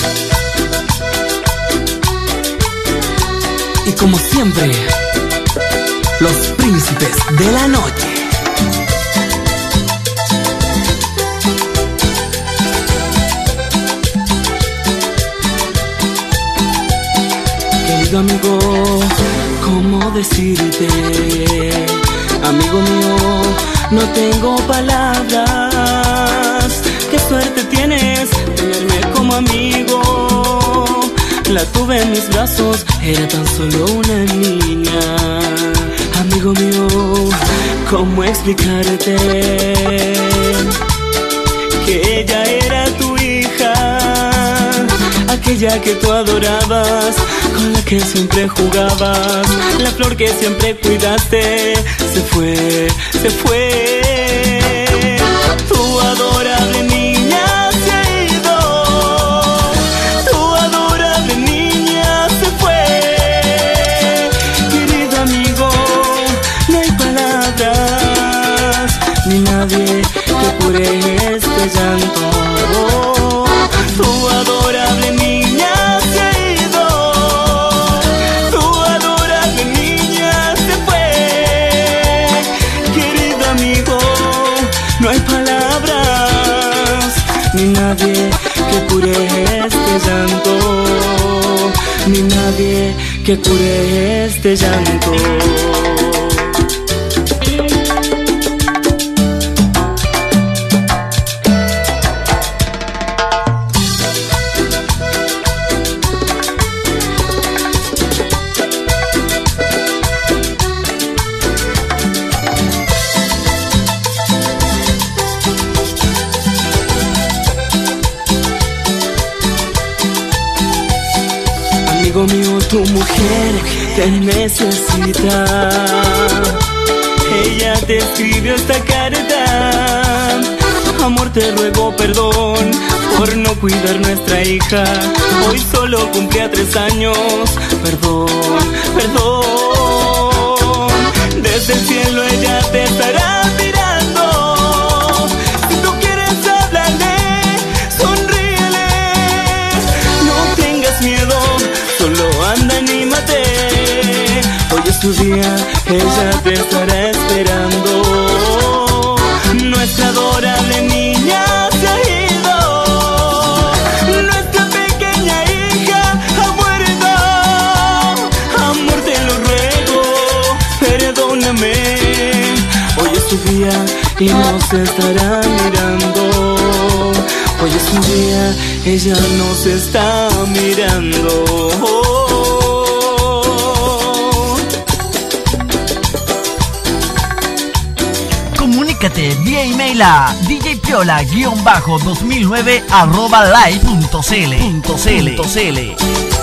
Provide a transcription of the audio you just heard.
Y como siempre, los príncipes de la noche. Querido amigo, ¿cómo decirte? Amigo mío, no tengo palabras. Qué suerte tienes tenerme como amigo. La tuve en mis brazos, era tan solo una niña. Amigo mío, ¿cómo explicarte que ella era tu hija? Aquella que tú adorabas, con la que siempre jugabas, la flor que siempre cuidaste, se fue, se fue. Tu adorable niña se ha ido, tu adorable niña se fue. Querido amigo, no hay palabras, ni nadie que cure este llanto. Tu adorable niña se ha ido, tu adorable niña se fue. Querido amigo, no hay palabras, ni nadie que cure este llanto, ni nadie que cure este llanto. Amigo mío, tu mujer te necesita. Ella te escribió esta carta. Amor, te ruego perdón por no cuidar nuestra hija. Hoy solo cumplía 3 años. Perdón, perdón. Desde el cielo ella te estará mirando. Si tú quieres hablarle, sonríele. No tengas miedo, solo anda, anímate. Hoy es tu día, ella te estará esperando. Nuestra adorable niña se ha ido, nuestra pequeña hija ha muerto. Amor, te lo ruego, perdóname. Hoy es tu día y nos estará mirando. Hoy es un día, ella nos está mirando. Comunícate vía email a djpiola_2009@live.cl.